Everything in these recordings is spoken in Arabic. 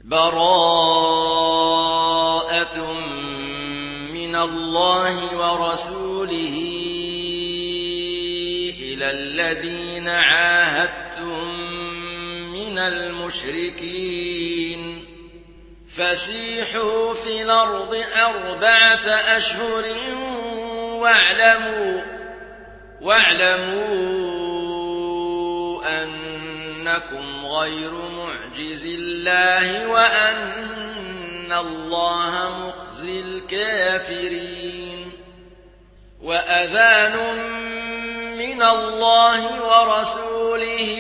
براءة من الله ورسوله إلى الذين عاهدتم من المشركين فسيحوا في الأرض 4 أشهر واعلموا أنكم غير معجز الله وأن الله مخزي الكافرين وأذان من الله ورسوله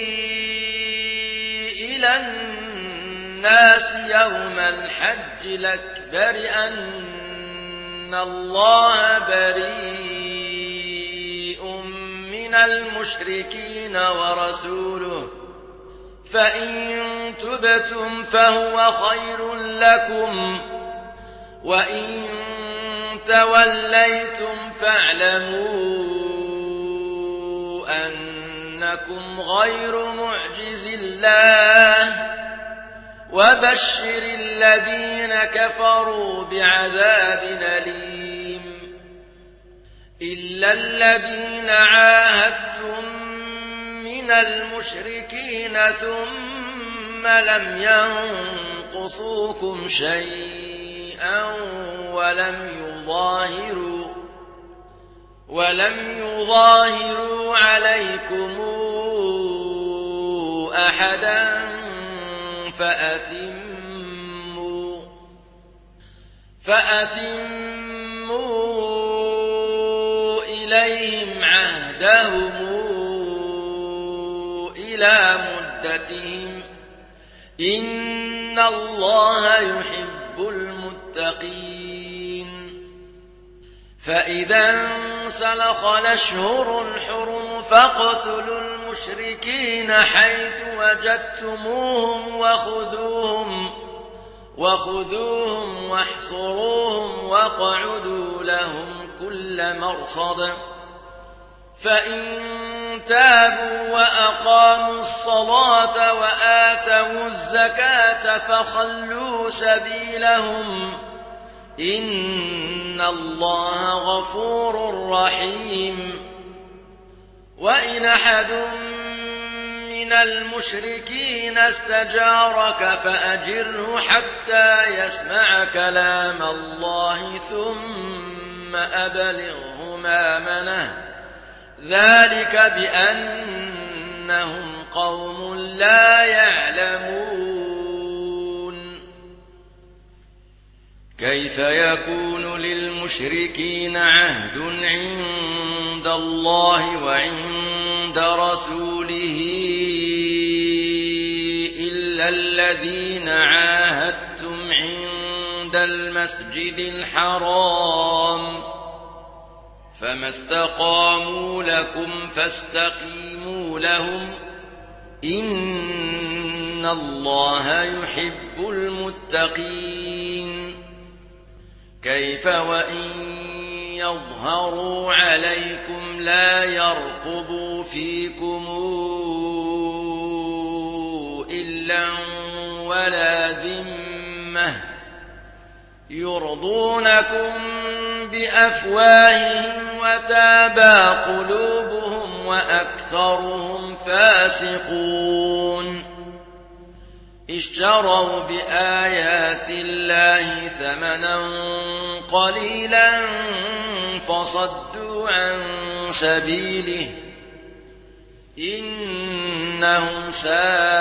إلى الناس يوم الحج الأكبر أن الله بريء من المشركين ورسوله فإن تبتم فهو خير لكم وإن توليتم فاعلموا أنكم غير معجز الله وبشر الذين كفروا بعذاب أليم إلا الذين عاهدتم من المشركين ثم لم ينقصوكم شيئا ولم يظاهروا عليكم أحدا فأتموا إليهم عهدهم إلى مدتهم إن الله يحب المتقين فإذا انسلخ الأشهر الحرم فاقتلوا المشركين حيث وجدتموهم وخذوهم واحصروهم واقعدوا لهم كل مرصد فإن تابوا وأقاموا الصلاة وآتوا الزكاة فخلوا سبيلهم إن الله غفور رحيم وإن أحد من المشركين استجارك فأجره حتى يسمع كلام الله ثم أبلغه مأمنه ذلك بأنهم قوم لا يعلمون كيف يكون للمشركين عهد عند الله وعند رسوله إلا الذين عاهدتم عند المسجد الحرام فما استقاموا لكم فاستقيموا لهم إن الله يحب المتقين كيف وإن يظهروا عليكم لا يرقبوا فيكم إلا ولا ذمة يرضونكم بأفواههم وتابى قلوبهم وأكثرهم فاسقون اشتروا بآيات الله ثمنا قليلا فصدوا عن سبيله إنهم ساء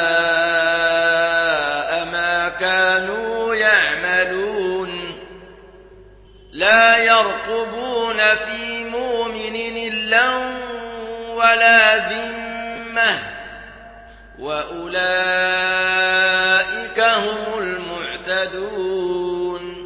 ما كانوا يعملون لا يرقبون في مؤمن إلا ولا ذمة وأولئك هم المعتدون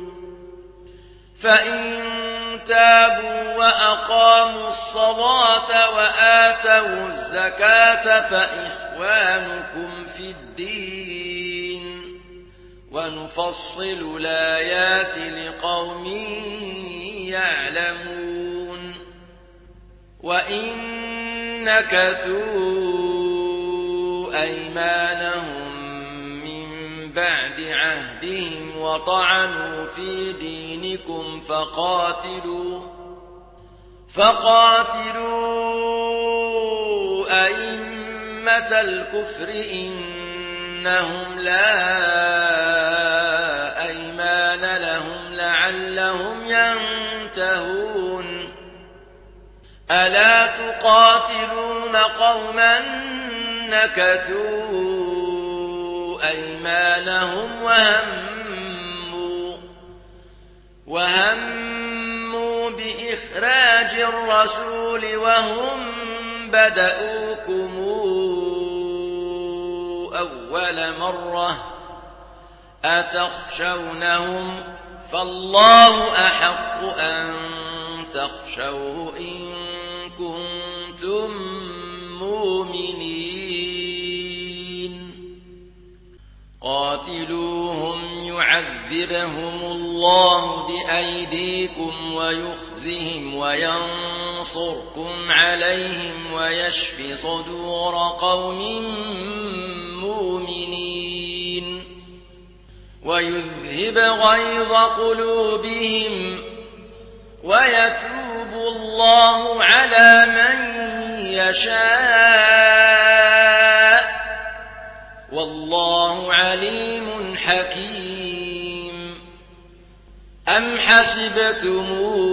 فإن تابوا وأقاموا الصلاة وآتوا الزكاة فإخوانكم في الدين ونفصل الآيات لقوم يعلمون وإن نكثوا أيمانهم من بعد عهدهم وطعنوا في دينكم فقاتلوا أئمة الكفر إنهم لا أيمان لهم لعلهم ينتهون ألا تقاتلون قوما نكثوا أيمانهم وهموا بإخراج الرسول وهم بدؤوكم أول مرة أتخشونهم فالله أحق أن تخشوه إن كنتم مؤمنين قاتلوهم يعذبهم الله بأيديكم ويخزهم وينصركم عليهم ويشف صدور قوم مؤمنين ويذهب غيظ قلوبهم ويتوب الله على من يشاء والله عليم حكيم أم حسبتم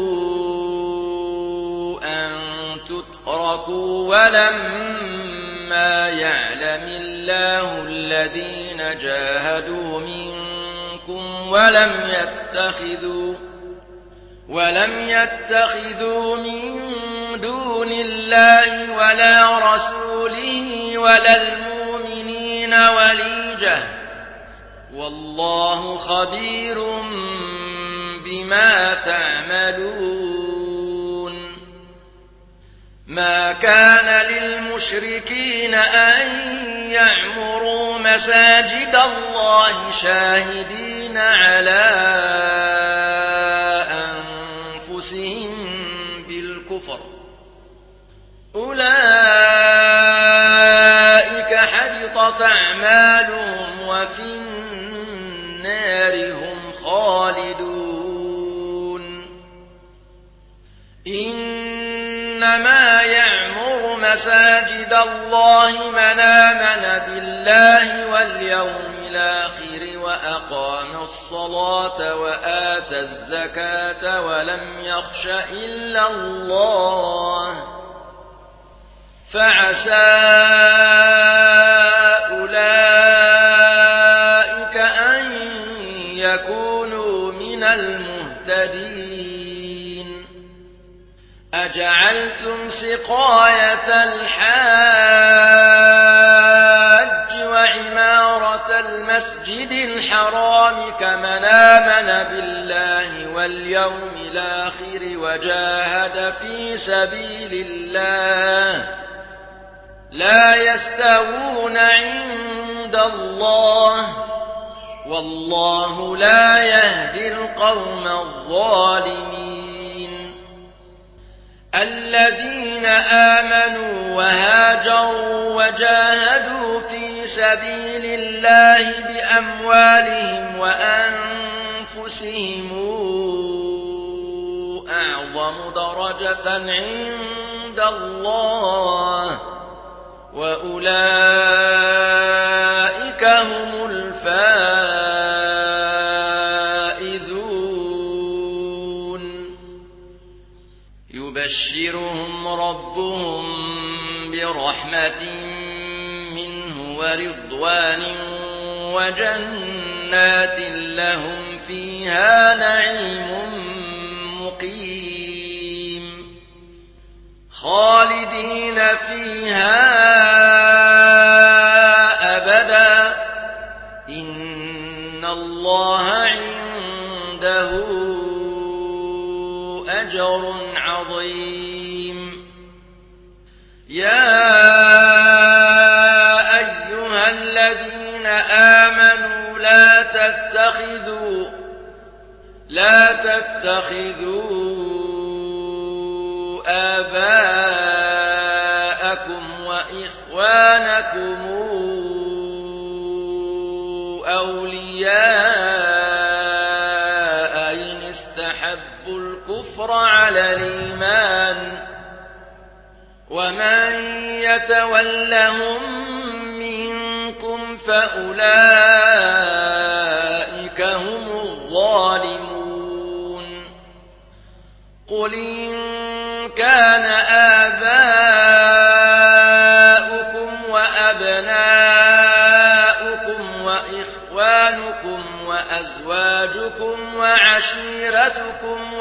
أن تتركوا ولما يعلم الله الذين جاهدوا منكم ولم يتخذوا من دون الله ولا رسوله ولا المؤمنين وليجة والله خبير بما تعملون ما كان للمشركين أن يعمروا مساجد الله شاهدين على أنفسهم بالكفر أولئك حبطت أعمالهم وفي النار هم خالدون إنما يعمر مساجد الله من آمن بالله واليوم الآخر وأقام الصلاة وآتى الزكاة ولم يخش إلا الله فعسى أولئك أن يكونوا من المهتدين أجعلتم سقاية الحاج وعمارة المسجد الحرام كمن آمن بالله واليوم الآخر وجاهد في سبيل الله لا يستوون عند الله والله لا يهدي القوم الظالمين الذين آمنوا وهاجروا وجاهدوا في سبيل الله بأموالهم وأنفسهم أعظم درجة عند الله وأولئك هم الفائزون يبشرهم ربهم برحمة منه ورضوان وجنات لهم فيها نعيم مقيم خالدين فيها أبدا إن الله عنده أجر عظيم يا أيها الذين آمنوا لا تتخذوا آباءكم وإخوانكم أولياء إن استحبوا الكفر على الإيمان ومن يتولهم منكم فأولئك هم الظالمون قل إن كان آباؤكم وأبناؤكم وإخوانكم وأزواجكم وعشيرتكم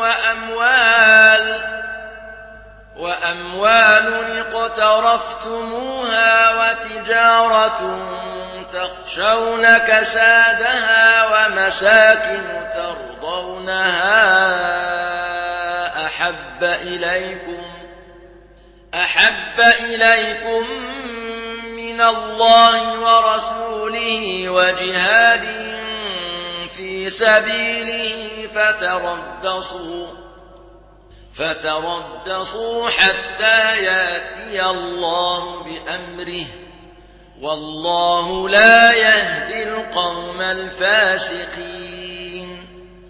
وأموال اقترفتموها وتجارة تخشون كسادها ومساكن ترضونها أحب إليكم من الله ورسوله وجهاد في سبيله فتربصوا حتى يأتي الله بأمره والله لا يهدي القوم الفاسقين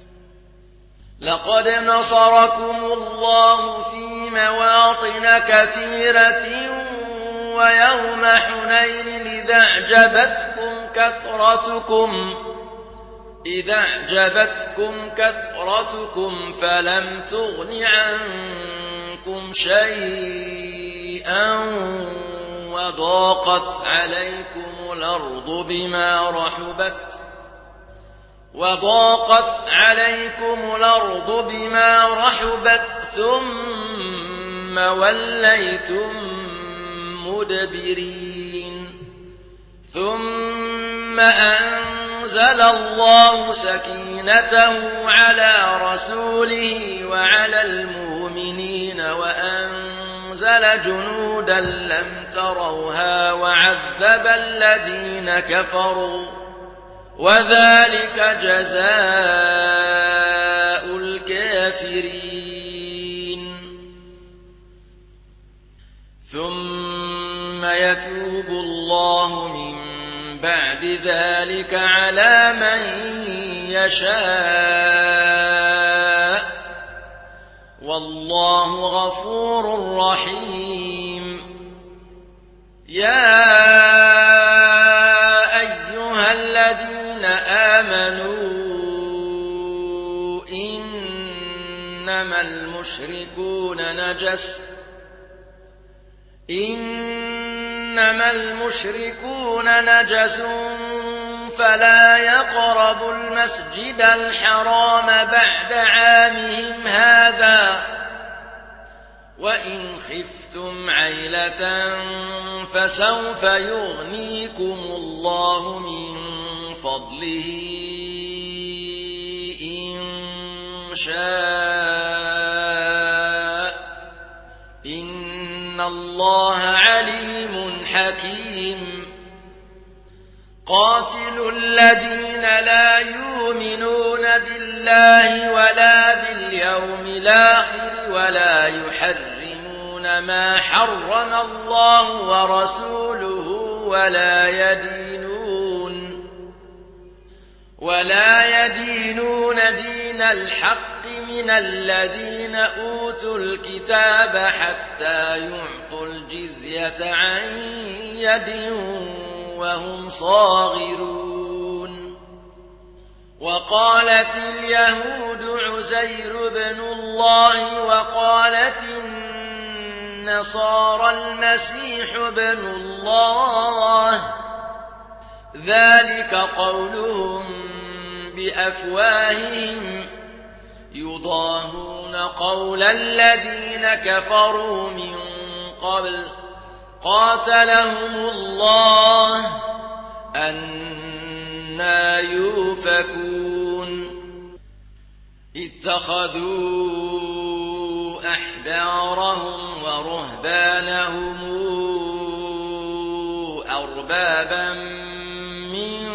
لقد نصركم الله في مواطن كثيرة ويوم حنين إذا أعجبتكم كثرتكم فلم تغن عنكم شيئا وضاقت عليكم الأرض بما رحبت ثم وليتم مدبرين ثم أنزل الله سكينته على رسوله وعلى المؤمنين وأنزل جنودا لم تروها وعذب الذين كفروا وذلك جزاء الكافرين ثم يتوب الله من بعد ذلك على من يشاء والله غفور رحيم يا أيها الذين آمنوا إنما المشركون نجس فلا يقربوا المسجد الحرام بعد عامهم هذا وإن خفتم عيلة فسوف يغنيكم الله من فضله إن شاء إن الله عليم حكيم قاتلوا الذين لا يؤمنون بالله ولا باليوم الآخر ولا يحرمون ما حرم الله ورسوله ولا يدينون دين الحق من الذين أوتوا الكتاب حتى يعطوا الجزية عن يد وهم صاغرون وقالت اليهود عزير بن الله وقالت النصارى المسيح بن الله ذلك قولهم بأفواههم يضاهون قول الذين كفروا من قبل قاتلهم الله أنى يؤفكون اتخذوا أحبارهم ورهبانهم أربابا من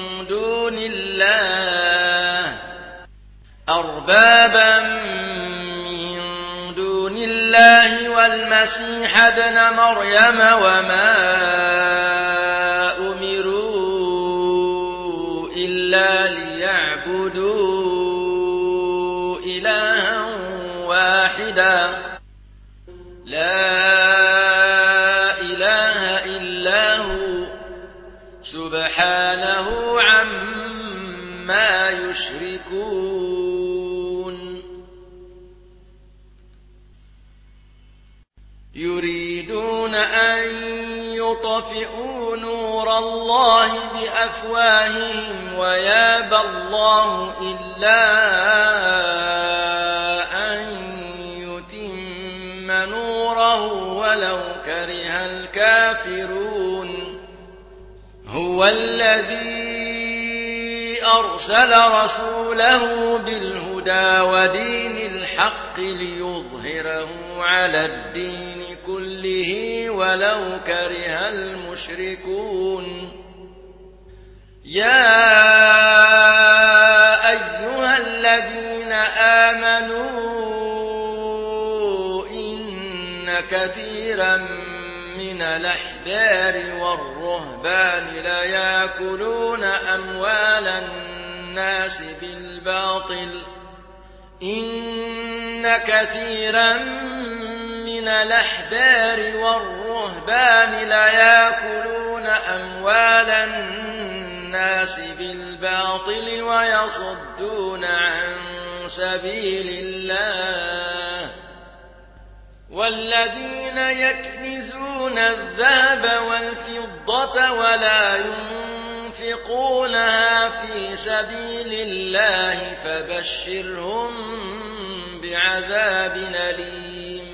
دون الله والمسيح ابن مريم وما أمروا إلا ليعبدوا إلها واحدا لا إله إلا هو سبحانه عما يشركون يريدون أن يطفئوا نور الله بأفواههم ويابى الله إلا أن يتم نوره ولو كره الكافرون هو الذي أرسل رسوله بالهدى ودين الحق ليظهره على الدين كله ولو كره المشركون يا أيها الذين آمنوا إن كثيرا من الأحبار والرهبان ليأكلون أموال الناس بالباطل إن كثيرا من الأحبار والرهبان ليأكلون أموال الناس بالباطل ويصدون عن سبيل الله والذين يكنزون الذهب والفضة ولا ينفقونها في سبيل الله فبشرهم بعذاب أليم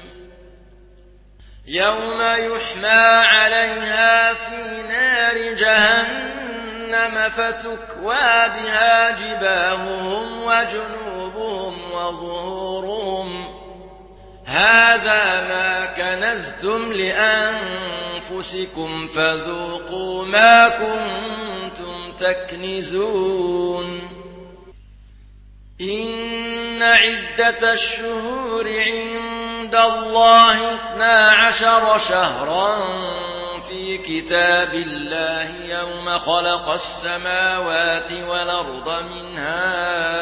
يوم يحمى عليها في نار جهنم فتكوى بها جباههم وجنوبهم وظهورهم هذا ما كنزتم لأنفسكم فذوقوا ما كنتم تكنزون إن عدة الشهور عند الله 12 شهرا في كتاب الله يوم خلق السماوات والأرض منها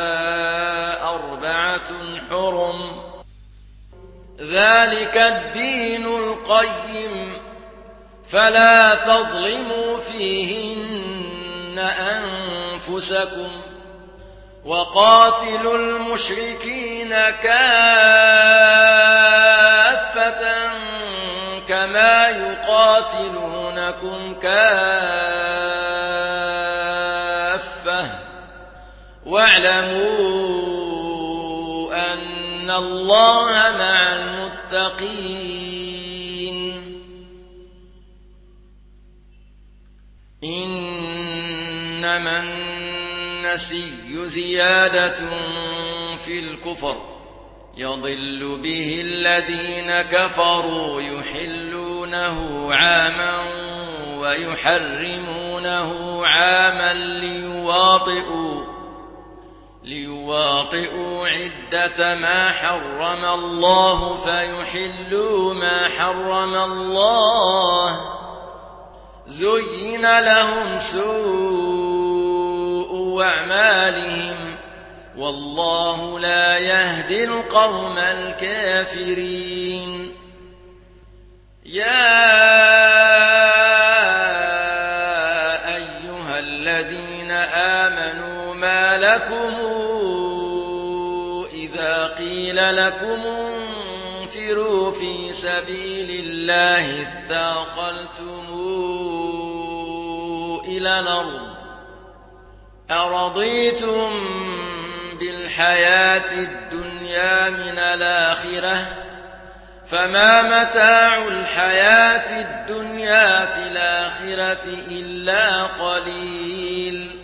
4 حرم ذلك الدين القيم فلا تظلموا فيهن أنفسكم وقاتلوا المشركين كافة كما يقاتلونكم كافة واعلموا أن الله مع المتقين إنما النسي زيادة في الكفر يضل به الذين كفروا يحلونه عاما ويحرمونه عاما ليواطئوا عدة ما حرم الله فيحلوا ما حرم الله زين لهم سوء أعمالهم والله لا يهدي القوم الكافرين يا أيها الذين آمنوا ما لكم إذا قيل لكم انفروا في سبيل الله اثاقلتم إلى الأرض أرضيتم بالحياة الدنيا من الآخرة فما متاع الحياة الدنيا في الآخرة إلا قليل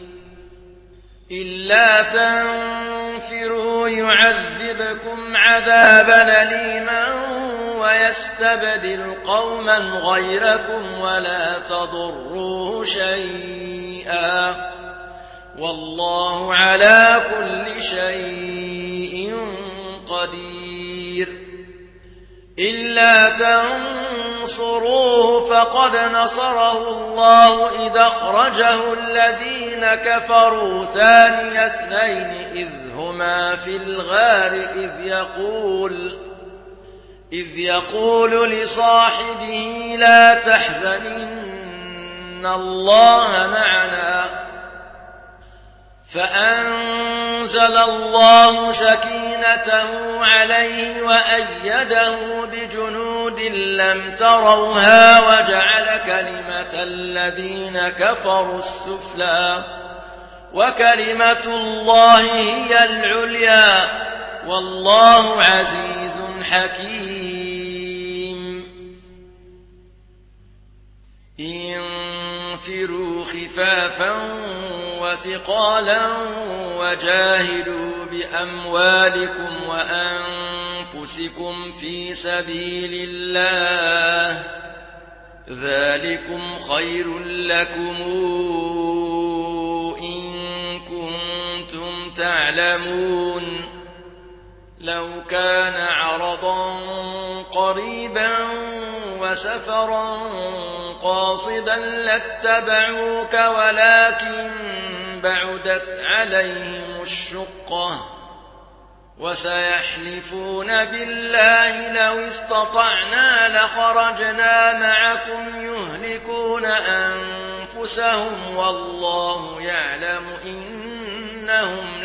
إلا تنفروا يعذبكم عذابا أليما ويستبدل قوما غيركم ولا تضروه شيئا والله على كل شيء قدير إلا تنصروه فقد نصره الله إذ أخرجه الذين كفروا ثاني اثنين إذ هما في الغار إذ يقول لصاحبه لا تحزن إن الله معنا فأنزل الله سكينته عليه وأيده بجنود لم تروها وجعل كلمة الذين كفروا السفلى وكلمة الله هي العليا والله عزيز حكيم انفروا خفافا وثقالا وجاهدوا بأموالكم وأنفسكم في سبيل الله ذلكم خير لكم إن كنتم تعلمون لو كان عرضا قريبا وسفرا قاصدا لاتبعوك ولكن بعدت عليهم الشقة وسيحلفون بالله لو استطعنا لخرجنا معكم يهلكون أنفسهم والله يعلم إنهم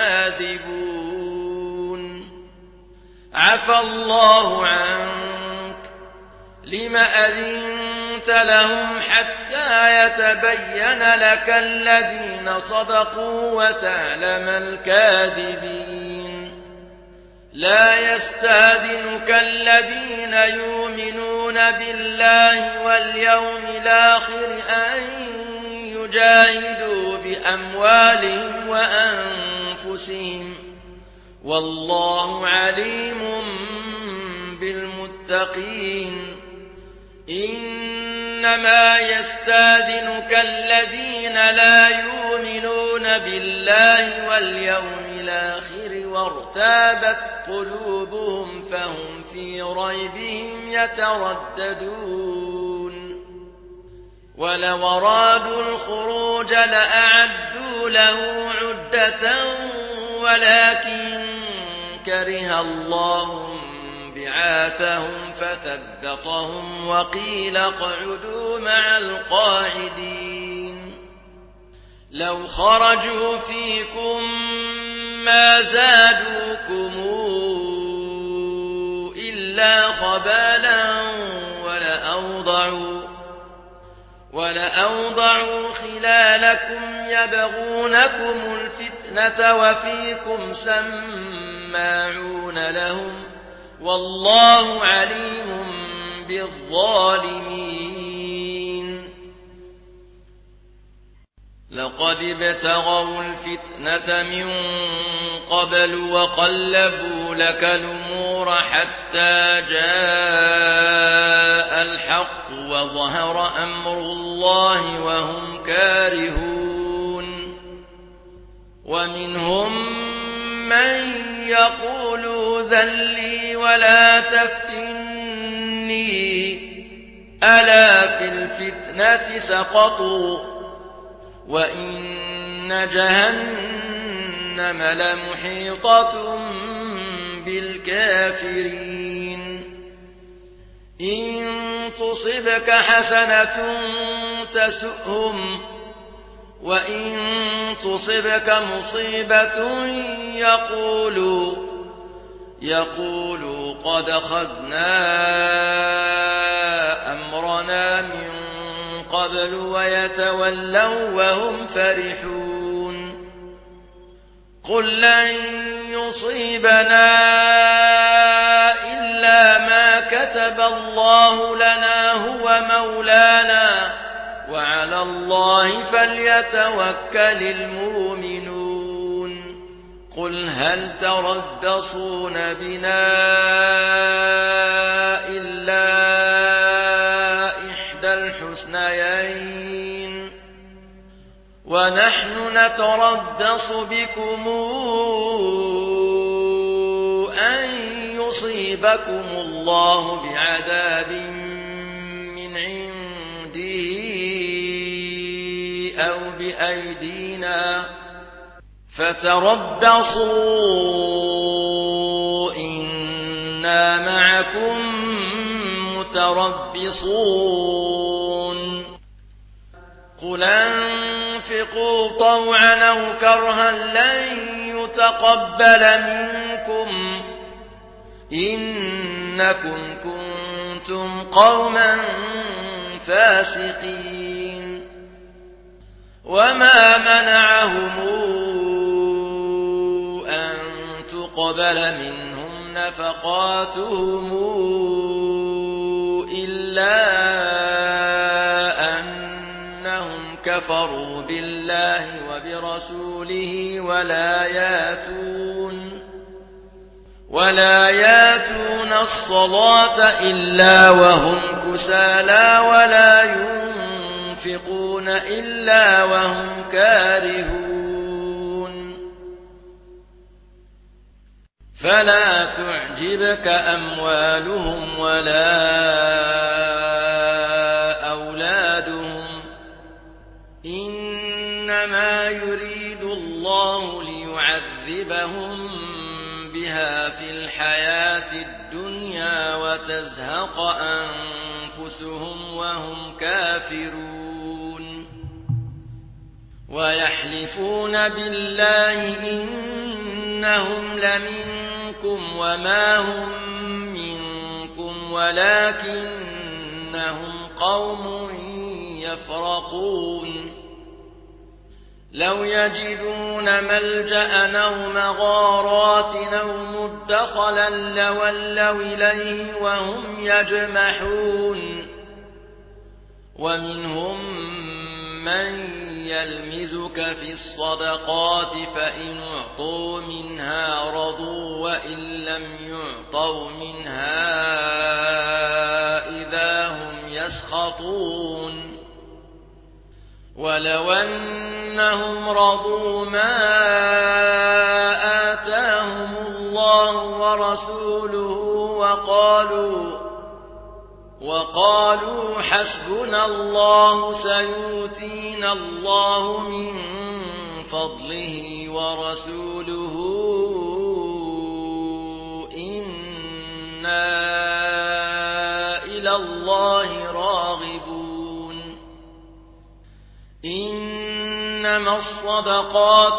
لكاذبون عفى الله عنك لم أذنت لهم حتى يتبين لك الذين صدقوا وتعلم الكاذبين لا يستأذنك الذين يؤمنون بالله واليوم الآخر أن يجاهدوا بأموالهم وأنفسهم والله عليم بالمتقين إنما يستأذنك الذين لا يؤمنون بالله واليوم الآخر وارتابت قلوبهم فهم في ريبهم يترددون ولو أرادوا الخروج لأعدوا له عدة ولكن كره الله بعاثهم فثبطهم وقيل اقعدوا مع القاعدين لو خرجوا فيكم ما زادوكم إلا خبالا ولأوضعوا خلالكم يبغونكم الفتنة وفيكم سماعون لهم والله عليم بالظالمين لقد ابتغوا الفتنة من قبل وقلبوا لك الأمور حتى جاء الحق وظهر أمر الله وهم كارهون ومنهم من يقول ذلي ولا تفتني ألا في الفتنة سقطوا وإن جهنم لمحيطة بالكافرين إن تصبك حسنة تسؤهم وإن تصبك مصيبة يقولوا قد أخذنا أمرنا من قبل ويتولوا وهم فرحون قل لن يصيبنا إلا ما كتب الله لنا هو مولانا وعلى الله فليتوكل المؤمنون قل هل تربصون بنا إلا إحدى الحسنيين ونحن نتربص بكم أن يصيبكم الله بعذاب بأيدينا فتربصوا إنا معكم متربصون قل أنفقوا طوعا أو كرها لن يتقبل منكم إنكم كنتم قوما فاسقين وما منعهم أن تقبل منهم نفقاتهم إلا أنهم كفروا بالله وبرسوله ولا ياتون الصلاة إلا وهم كسالى ولا ينفقون إلا وهم كارهون فلا تعجبك أموالهم ولا أولادهم إنما يريد الله ليعذبهم بها في الحياة الدنيا وتزهق أنفسهم وهم كافرون ويحلفون بالله إنهم لمنكم وما هم منكم ولكنهم قوم يفرقون لو يجدون ملجأ أو مغارات أو مدخلا لولوا إليه وهم يجمحون ومنهم من يلمزك في الصدقات فإن أعطوا منها رضوا وإن لم يعطوا منها إذا هم يسخطون ولو أنهم رضوا ما آتاهم الله ورسوله وقالوا حسبنا الله سيؤتينا الله من فضله ورسوله إنا إلى الله راغبون إنما الصدقات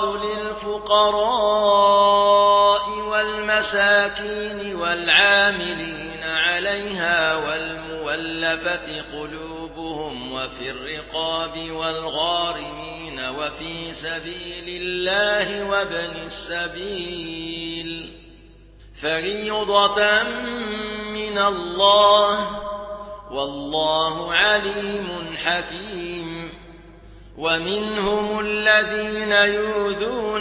للفقراء والمساكين والعاملين عليها والمولفة قلوبهم وفي الرقاب والغارمين وفي سبيل الله وابن السبيل فريضة من الله والله عليم حكيم ومنهم الذين يؤذون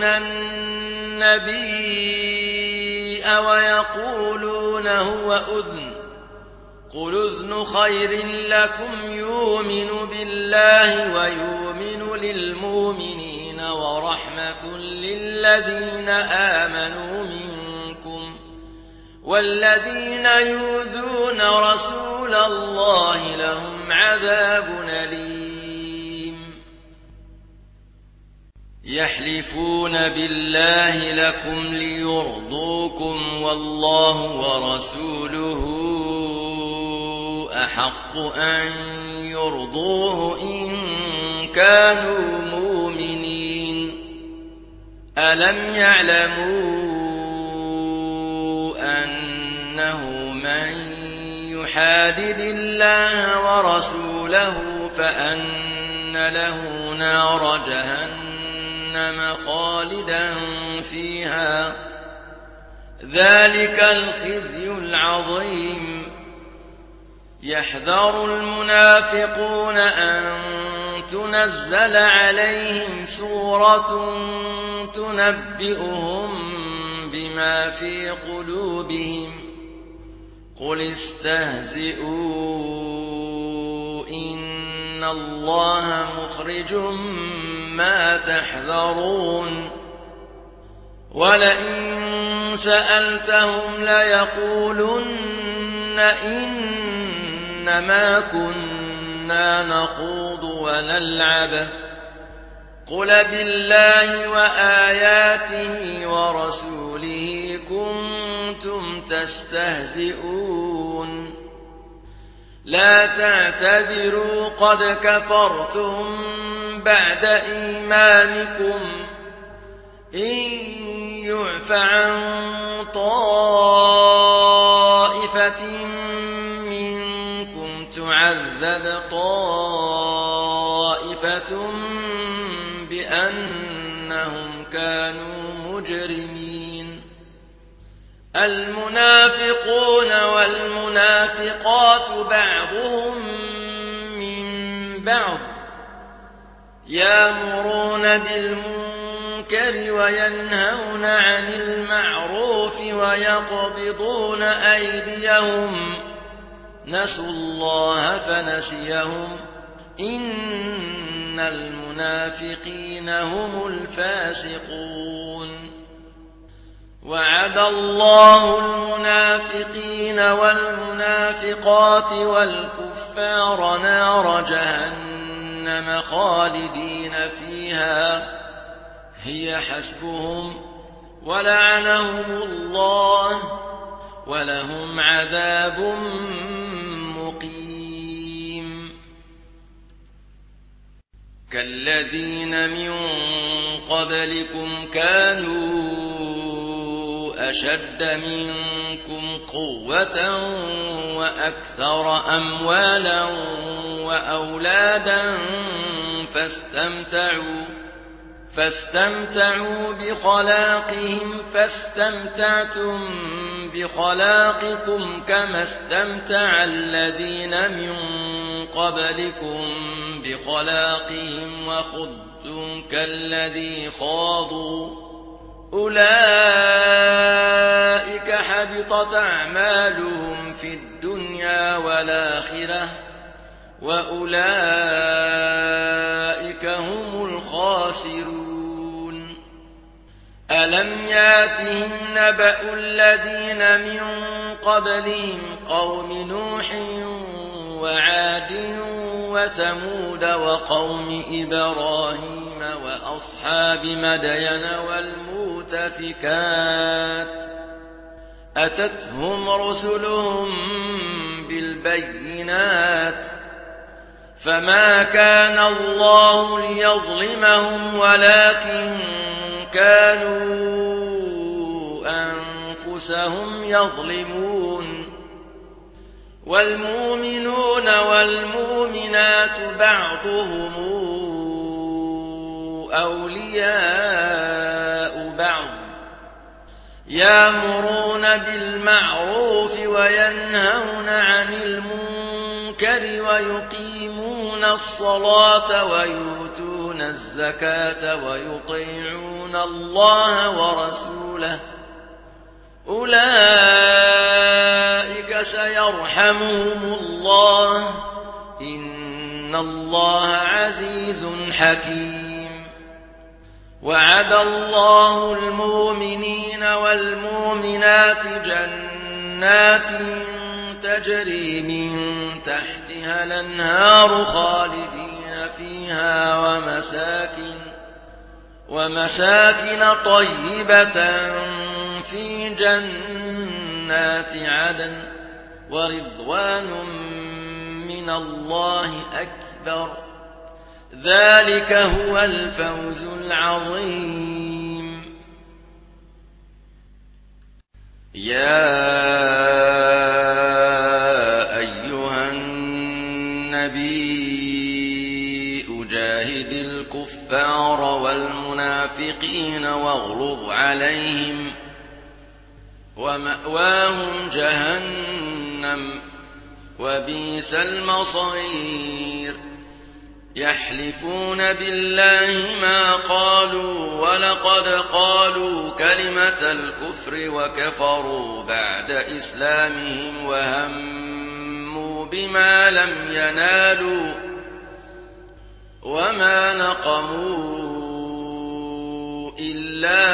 النبي ويقولون هو أذن قل أذن خير لكم يؤمن بالله ويؤمن للمؤمنين ورحمة للذين آمنوا منكم والذين يؤذون رسول الله لهم عذاب أليم يحلفون بالله لكم ليرضوكم والله ورسوله أحق أن يرضوه إن كانوا مؤمنين ألم يعلموا أنه من يحادد الله ورسوله فأن له نار جهنم خالدا فيها ذلك الخزي العظيم يحذر المنافقون أن تنزل عليهم سورة تنبئهم بما في قلوبهم قل استهزئوا إن الله مخرج ما تحذرون ولئن سألتهم ليقولن إنما كنا نخوض ونلعب قل بالله وآياته ورسوله كنتم تستهزئون لا تعتذروا قد كفرتم بعد إيمانكم إن يعف عن طائفة منكم تعذب طائفة بأنهم كانوا مجرمين المنافقون والمنافقات بعضهم من بعض يأمرون بالمنكر وينهون عن المعروف ويقبضون أيديهم نسوا الله فنسيهم إن المنافقين هم الفاسقون وعد الله المنافقين والمنافقات والكفار نار جهنم خالدين فيها هي حسبهم ولعنهم الله ولهم عذاب مقيم كالذين من قبلكم كانوا أشد منكم قوة وأكثر أموالا وأولادا فاستمتعوا بخلاقهم فاستمتعتم بخلاقكم كما استمتع الذين من قبلكم بخلاقهم وخضتم كالذي خاضوا أولئك حبطت أعمالهم في الدنيا والآخرة وأولئك هم الخاسرون ألم ياتهم نبأ الذين من قبلهم قوم نوح وعاد وثمود وقوم إبراهيم وأصحاب مدين والمؤتفكات أتتهم رسلهم بالبينات فما كان الله ليظلمهم ولكن كانوا أنفسهم يظلمون والمؤمنون والمؤمنات بعضهم أولياء بعض يأمرون بالمعروف وينهون عن المنكر ويقيمون الصلاة ويؤتون الزكاة ويطيعون الله ورسوله أولئك سيرحمهم الله إن الله عزيز حكيم وعد الله المؤمنين والمؤمنات جنات تجري من تحتها الأنهار خالدين فيها ومساكن طيبة في جنات عدن ورضوان من الله أكبر ذلك هو الفوز العظيم يا أيها النبي جاهد الكفار والمنافقين واغلظ عليهم ومأواهم جهنم وبئس المصير يحلفون بالله ما قالوا ولقد قالوا كلمة الكفر وكفروا بعد إسلامهم وهموا بما لم ينالوا وما نقموا إلا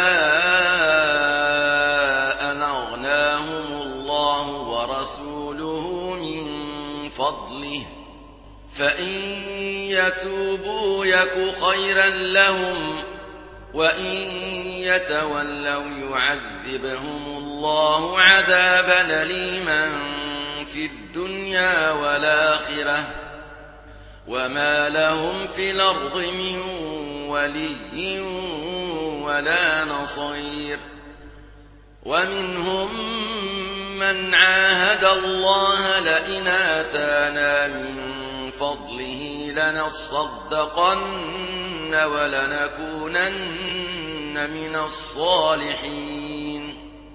أن أغناهم الله ورسوله من فضله فإن يتوبوا يك خيرا لهم وإن يتولوا يعذبهم الله عذابا أليما في الدنيا والآخرة وما لهم في الأرض من ولي ولا نصير. ومنهم من عاهد الله لئن آتانا من فضله لنصدقن ولنكونن من الصالحين.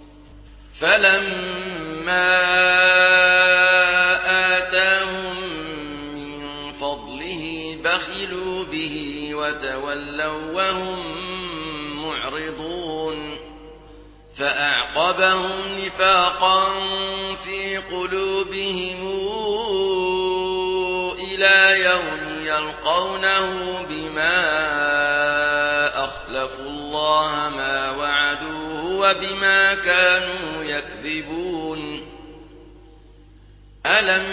فلما آتاهم من فضله بخلوا به وتولوا وهم معرضون. فأعقبهم نفاقا في قلوبهم إلى يوم يلقونه بما أخلفوا الله ما وعدوه وبما كانوا يكذبون. ألم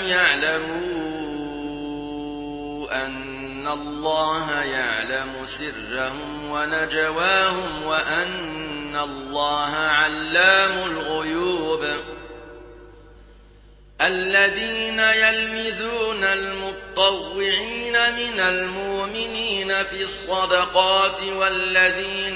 يعلموا أن الله يعلم سرهم ونجواهم وأن الله علام الغيوب. الذين يلمزون المطوعين من المؤمنين في الصدقات والذين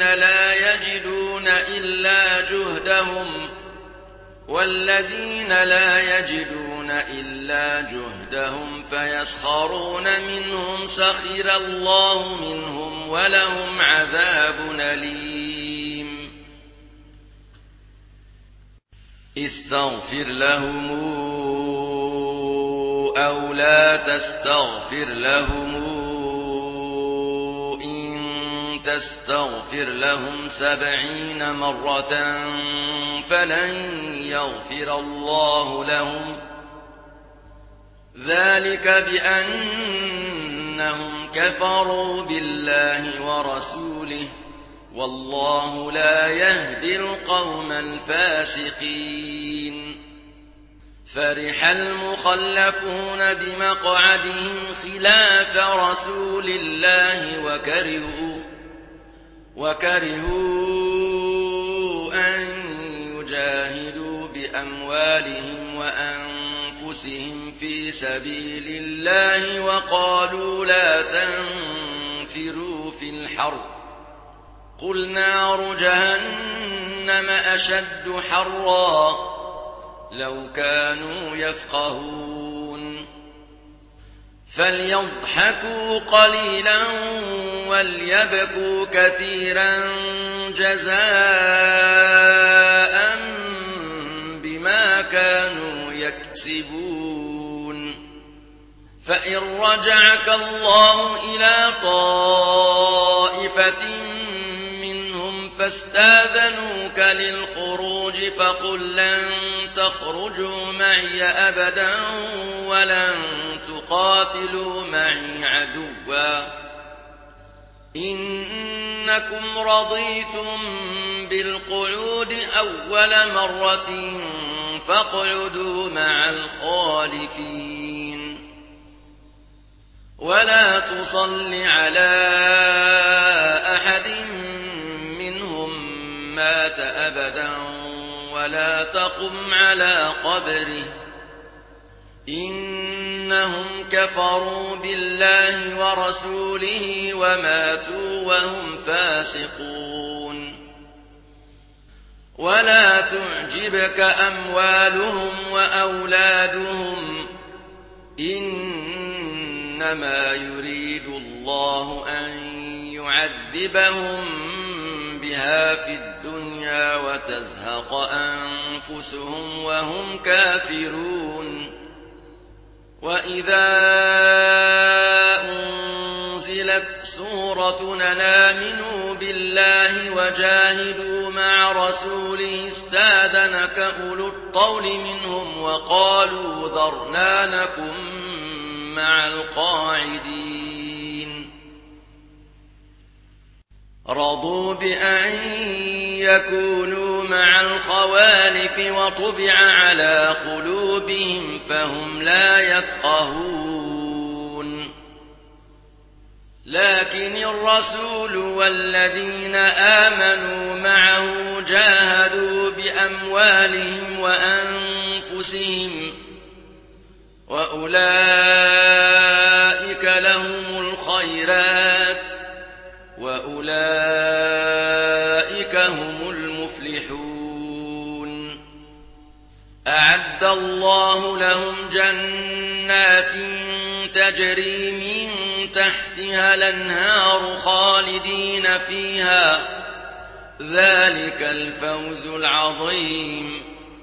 لا يجدون إلا جهدهم فيسخرون منهم سخر الله منهم ولهم عذاب أليم. استغفر لهم أو لا تستغفر لهم إن تستغفر لهم 70 مرة فلن يغفر الله لهم ذلك بأنهم كفروا بالله ورسوله والله لا يهدي القوم الفاسقين. فرح المخلفون بمقعدهم خلاف رسول الله وكرهوا أن يجاهدوا بأموالهم وأنفسهم في سبيل الله وقالوا لا تنفروا في الحر قل نار جهنم أشد حرا لو كانوا يفقهون. فليضحكوا قليلا وليبكوا كثيرا جزاء بما كانوا يكسبون. فإن رجعك الله إلى طائفة فاستاذنوك للخروج فقل لن تخرجوا معي أبدا ولن تقاتلوا معي عدوا إنكم رضيتم بالقعود أول مرة فاقعدوا مع الخالفين. ولا تصل على أحد مات أبدا ولا تقم على قبره إنهم كفروا بالله ورسوله وماتوا وهم فاسقون. ولا تعجبك أموالهم وأولادهم إنما يريد الله أن يعذبهم بها في الدنيا وتزهق أنفسهم وهم كافرون. وإذا أنزلت سورة أن آمنوا بالله وجاهدوا مع رسوله استاذنك أولو الطول منهم وقالوا ذرنا نكن مع القاعدين. رضوا بأن يكونوا مع الخوالف وطبع على قلوبهم فهم لا يفقهون. لكن الرسول والذين آمنوا معه جاهدوا بأموالهم وأنفسهم وأولئك لهم الخيرات وأولئك هم المفلحون أعد الله لهم جنات تجري من تحتها الأنهار خالدين فيها ذلك الفوز العظيم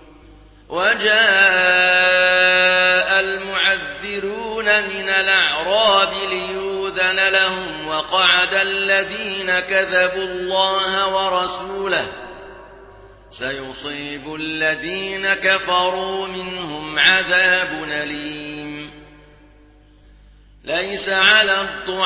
وجاء المعذرون من الأعراب ليؤذن لهم وقعد الذين كذبوا الله ورسوله سيصيب الذين كفروا منهم عذاب أليم ليس على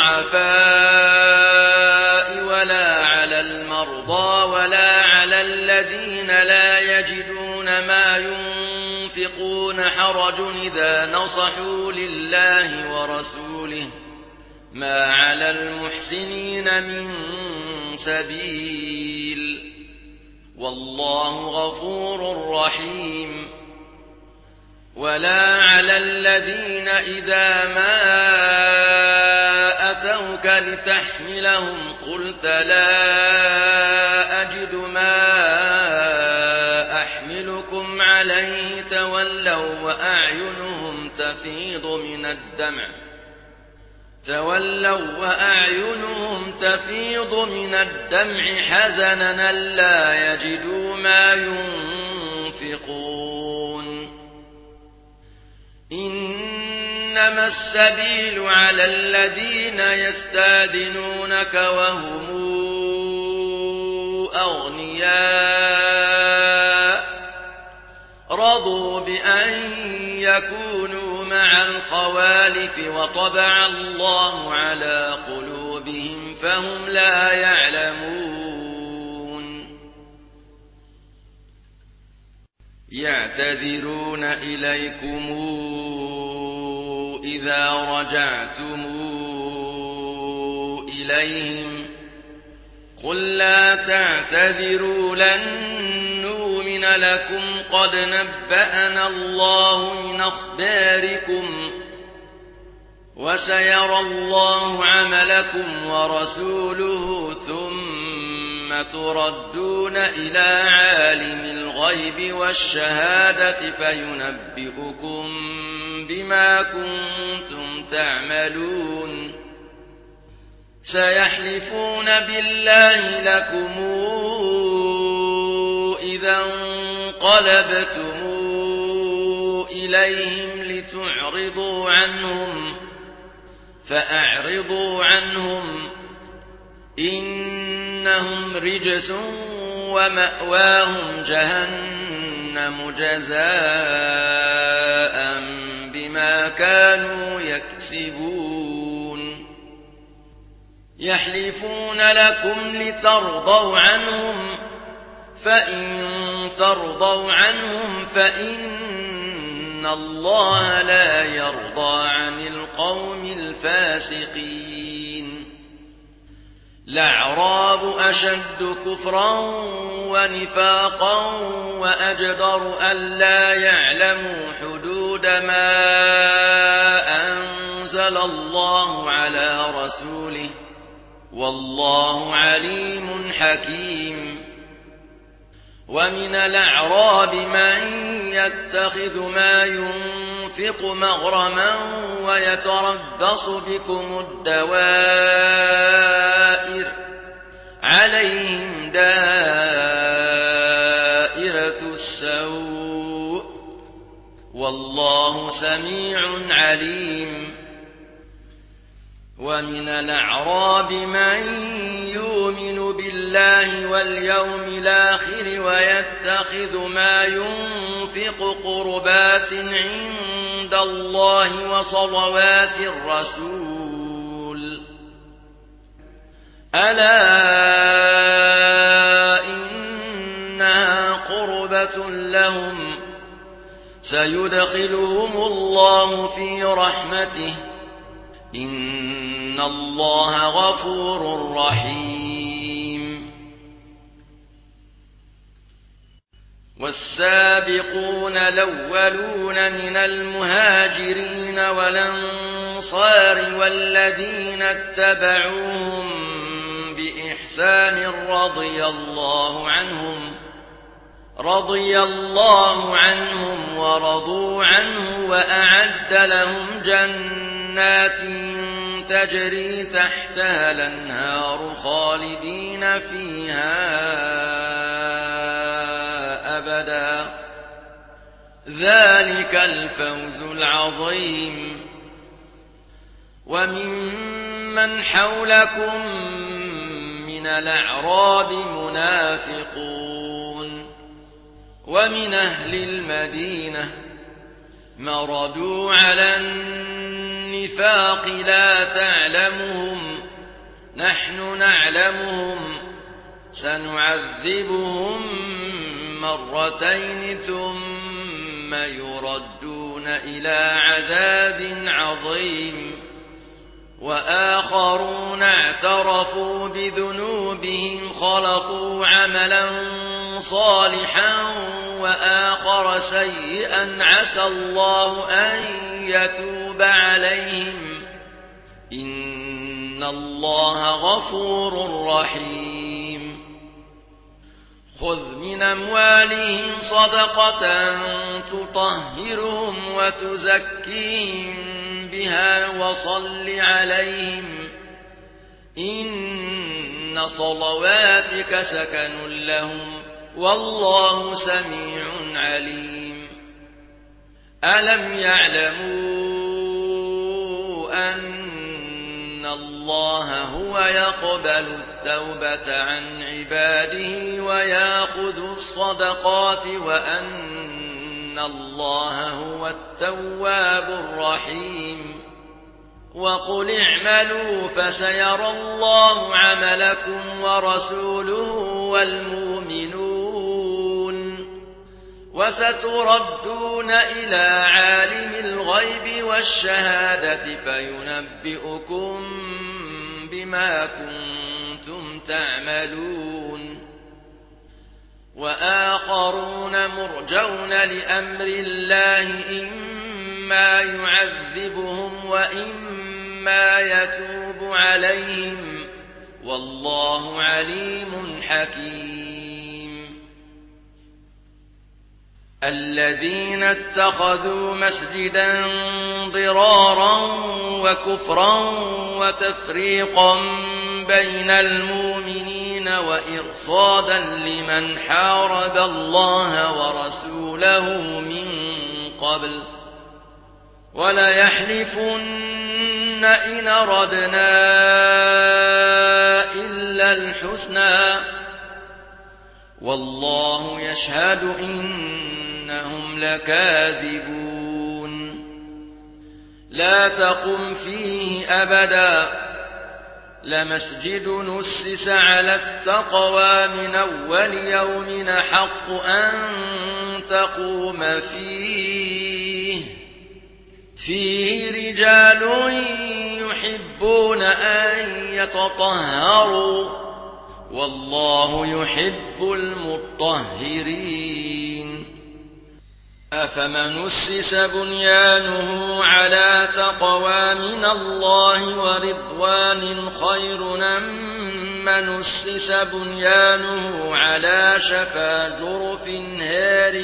الضعفاء ولا على المرضى ولا على الذين لا يجدون ما ينفقون حرج إذا نصحوا لله ورسوله ما على المحسنين من سبيل والله غفور رحيم ولا على الذين إذا ما أتوك لتحملهم قلت لا أجد ما أحملكم عليه تولوا وأعينهم تفيض من الدمع حزنا ألا يجدوا ما ينفقون إنما السبيل على الذين يستأذنونك وهم أغنياء رضوا بأن يكونوا مع الخوالف وطبع الله على قلوبهم فهم لا يعلمون يعتذرون إليكم إذا رجعتم إليهم قل لا تعتذروا لن نؤمن لكم قد نبأنا الله من أخباركم وسيرى الله عملكم ورسوله ثم تردون إلى عالم الغيب والشهادة فينبئكم بما كنتم تعملون سيحلفون بالله لكم إذا انقلبتم إليهم لتعرضوا عنهم فأعرضوا عنهم إنهم رجس ومأواهم جهنم جزاء بما كانوا يكسبون يحلفون لكم لترضوا عنهم فإن ترضوا عنهم فإن الله لا يرضى عن القوم الفاسقين الأعراب أشد كفرا ونفاقا وأجدر ألا يعلموا حدود ما أنزل الله على رسوله والله عليم حكيم ومن الأعراب من يتخذ ما ينفق مغرما ويتربص بكم الدوائر عليهم دائرة السوء والله سميع عليم ومن الأعراب من يؤمن بالله واليوم الآخر ويتخذ ما ينفق قربات عند الله وصلوات الرسول ألا إنها قربة لهم سيدخلهم الله في رحمته إن الله غفور رحيم. والسابقون الأولون من المهاجرين والأنصار والذين اتبعوهم بإحسان رضي الله عنهم ورضوا عنه وأعد لهم جنات تجري تحتها الأنهار خالدين فيها أبدا ذلك الفوز العظيم. وممن حولكم من الأعراب منافقون ومن أهل المدينة مردوا على النفاق لا تعلمهم نحن نعلمهم سنعذبهم مرتين ثم يردون إلى عذاب عظيم. وآخرون اعترفوا بذنوبهم خلطوا عملا صالحا وآخر سيئا عسى الله أن يتوب عليهم إن الله غفور رحيم. خذ من أموالهم صدقة تطهرهم وتزكيهم بها وصل عليهم إن صلواتك سكن لهم والله سميع عليم. ألم يعلموا أن الله هو يقبل التوبة عن عباده ويأخذ الصدقات وأن الله هو التواب الرحيم. وقل اعملوا فسيرى الله عملكم ورسوله والمؤمنون وستردون إلى عالم الغيب والشهادة فينبئكم بما كنتم تعملون. وآخرون مرجون لأمر الله إما يعذبهم وإما يتوب عليهم والله عليم حكيم. الذين اتخذوا مسجدا ضرارا وكفرا وتفريقا بين المؤمنين وإرصادا لمن حارب الله ورسوله من قبل وليحلفن إن أردنا إلا الحسنى والله يشهد إنهم لكاذبون. لا تقم فيه أبدا لمسجد نسس على التقوى من أول يوم أحق أن تقوم فيه رجال يحبون أن يتطهروا والله يحب المطهرين. أفمن أسس بنيانه على تقوى من الله ورضوان خير أم من أسس بنيانه على شفا جرف هار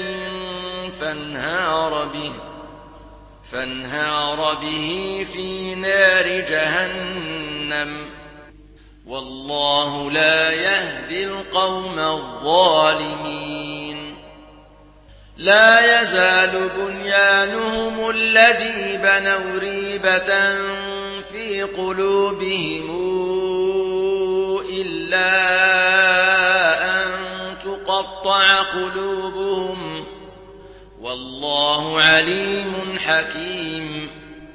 فانهار به في نار جهنم والله لا يهدي القوم الظالمين. لا يزال بنيانهم الذي بنوا ريبة في قلوبهم إلا أن تقطع قلوبهم والله عليم حكيم.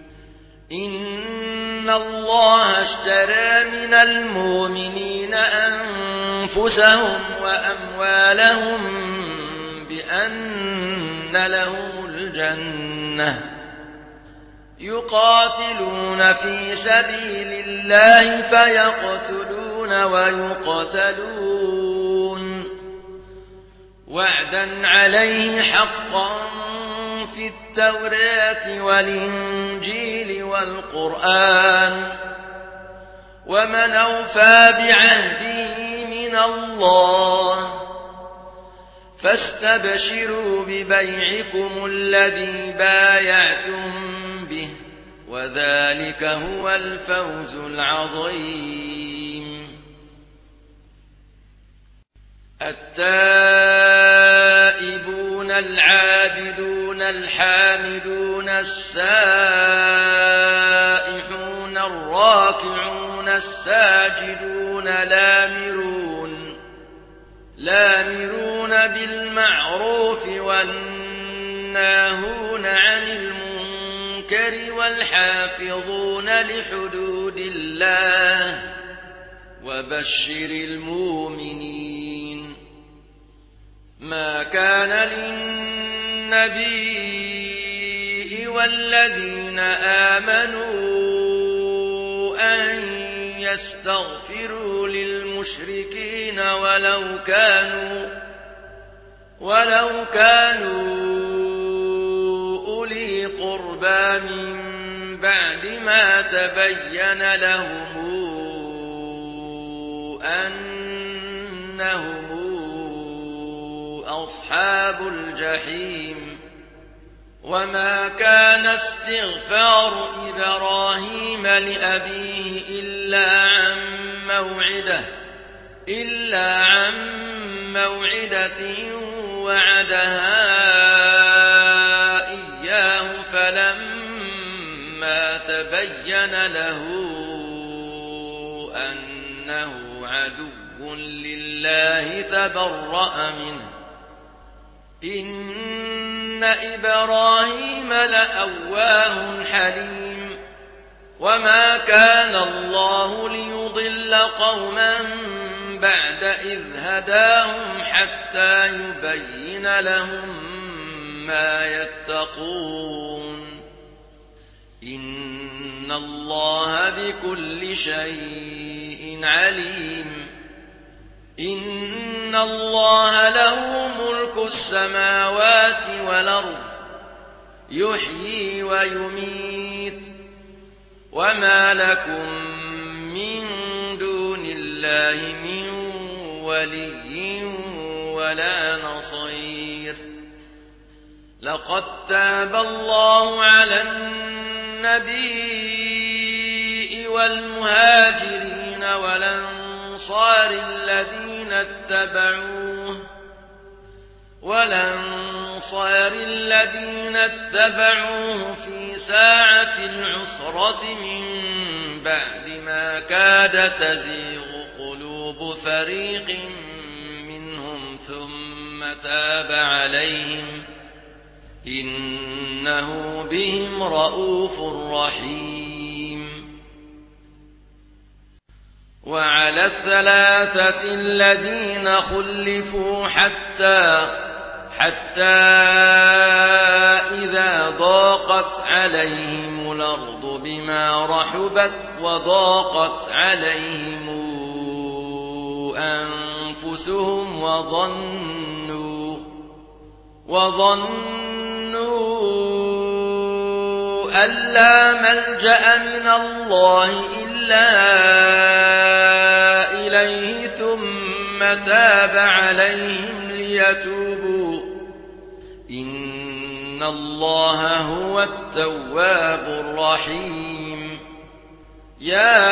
إن الله اشترى من المؤمنين أنفسهم وأموالهم بأن لهم الجنة يقاتلون في سبيل الله فيقتلون ويقتلون وعدا عليه حقا في التوراة والإنجيل والقرآن ومن أوفى بعهده من الله فاستبشروا ببيعكم الذي بايعتم به وذلك هو الفوز العظيم. التائبون العابدون الحامدون السائحون الراكعون الساجدون لامرون بالمعروف والناهون عن المنكر والحافظون لحدود الله وبشر المؤمنين. ما كان للنبي والذين آمنوا أن يستغفروا للمشركين ولو كانوا أولي قربى من بعد ما تبين لهم أنهم أصحاب الجحيم. وما كان استغفار إبراهيم لأبيه إلا عن موعدة وعدها إياه فلما تبين له أنه عدو لله تبرأ منه إن إبراهيم لأواه حليم. وما كان الله ليضل قوما بعد إذ هداهم حتى يبين لهم ما يتقون إن الله بكل شيء عليم. إن الله له ملك السماوات والأرض يحيي ويميت وما لكم من دون الله من ولي ولا نصير. لقد تاب الله على النبي والمهاجرين والأنصار الذين اتبعوه في ساعة العسرة من بعد ما كاد تزيغ قلوب فريق منهم ثم تاب عليهم إنه بهم رءوف رحيم. وعلى الثلاثة الذين خلفوا حتى إذا ضاقت عليهم الأرض بما رحبت وضاقت عليهم أنفسهم وظنوا أن لا ملجأ من الله إلا إليه ثم تاب عليهم ليتوبوا إن الله هو التواب الرحيم. يا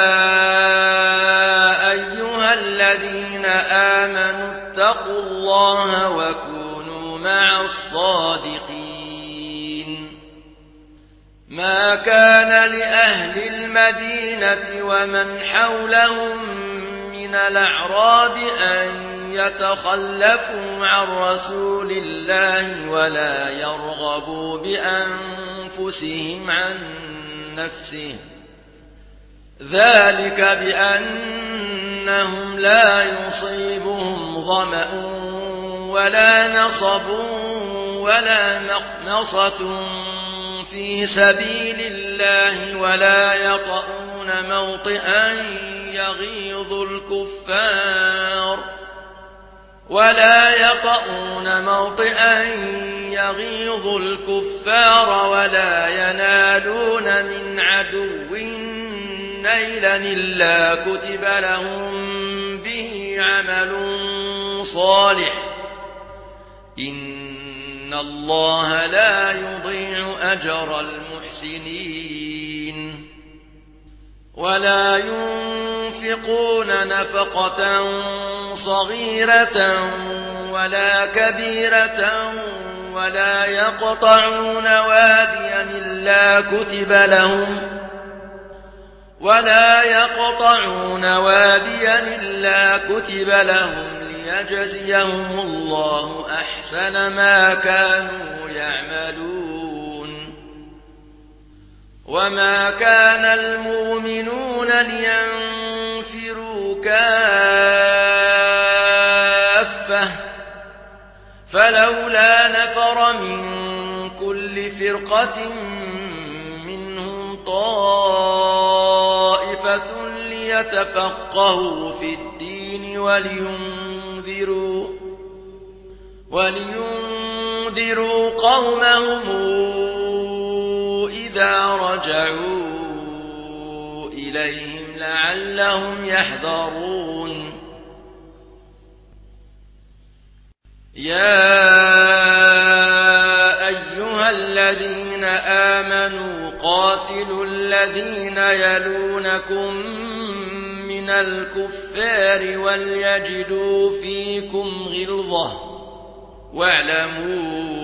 أيها الذين آمنوا اتقوا الله وكونوا مع الصادقين. ما كان لأهل المدينة ومن حولهم من الأعراب أن يتخلفوا عن رسول الله ولا يرغبوا بأنفسهم عن نفسه ذلك بأنهم لا يصيبهم ظمأ ولا نصب ولا مخمصة في سبيل الله ولا يطؤون موطئا يغيظ الكفار ولا ينالون من عدو نيلا إلا كتب لهم به عمل صالح إن الله لا يضيع أجر المحسنين ولا ينفقون نفقة صغيرة ولا كبيرة ولا يقطعون واديا إلا كتب لهم ليجزيهم الله أحسن ما كانوا يعملون وما كان المؤمنون لينفروا كافة فلولا نفر من كل فرقة منهم طائفة ليتفقهوا في الدين ولينذروا قومهم إذا رجعوا إليهم لعلهم يحذرون يا أيها الذين آمنوا قاتلوا الذين يلونكم من الكفار وليجدوا فيكم غلظة واعلموا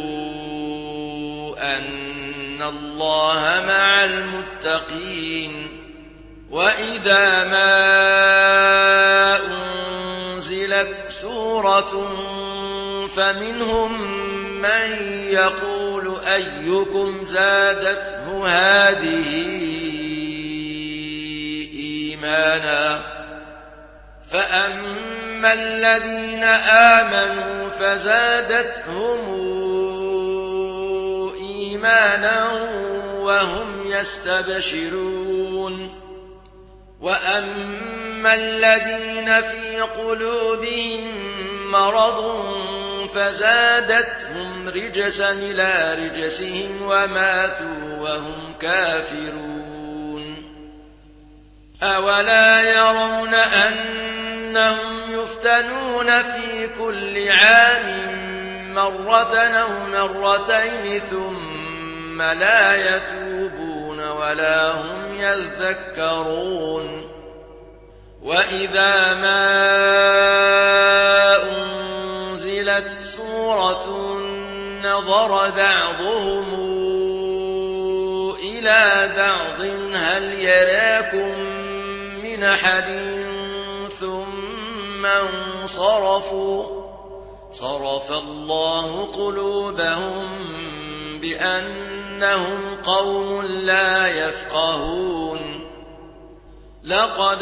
أن الله مع المتقين وإذا ما أنزلت سورة فمنهم من يقول أيكم زادته هذه إيمانا فأما الذين آمنوا فزادتهم إيمانا وهم يستبشرون وأما الذين في قلوبهم مرض فزادتهم رجسا إلى رجسهم وماتوا وهم كافرون أولا يرون أنهم يفتنون في كل عام مرة أو مرتين ثم لا يتوبون ولا هم يذكرون وإذا ما أنزلت سورة نظر بعضهم إلى بعض هل يراكم من أحد ثم انصرفوا صرف الله قلوبهم بأنهم قوم لا يفقهون لقد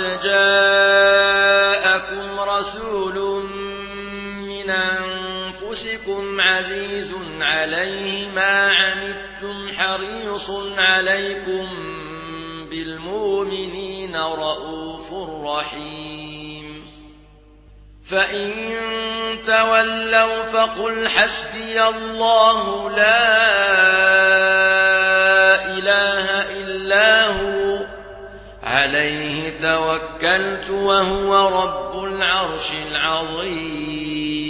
جاءكم رسول من أنفسكم عزيز عليه ما عنتم حريص عليكم بالمؤمنين رؤوف رحيم فإن تولوا فقل حسبي الله لا إله إلا هو عليه توكلت وهو رب العرش العظيم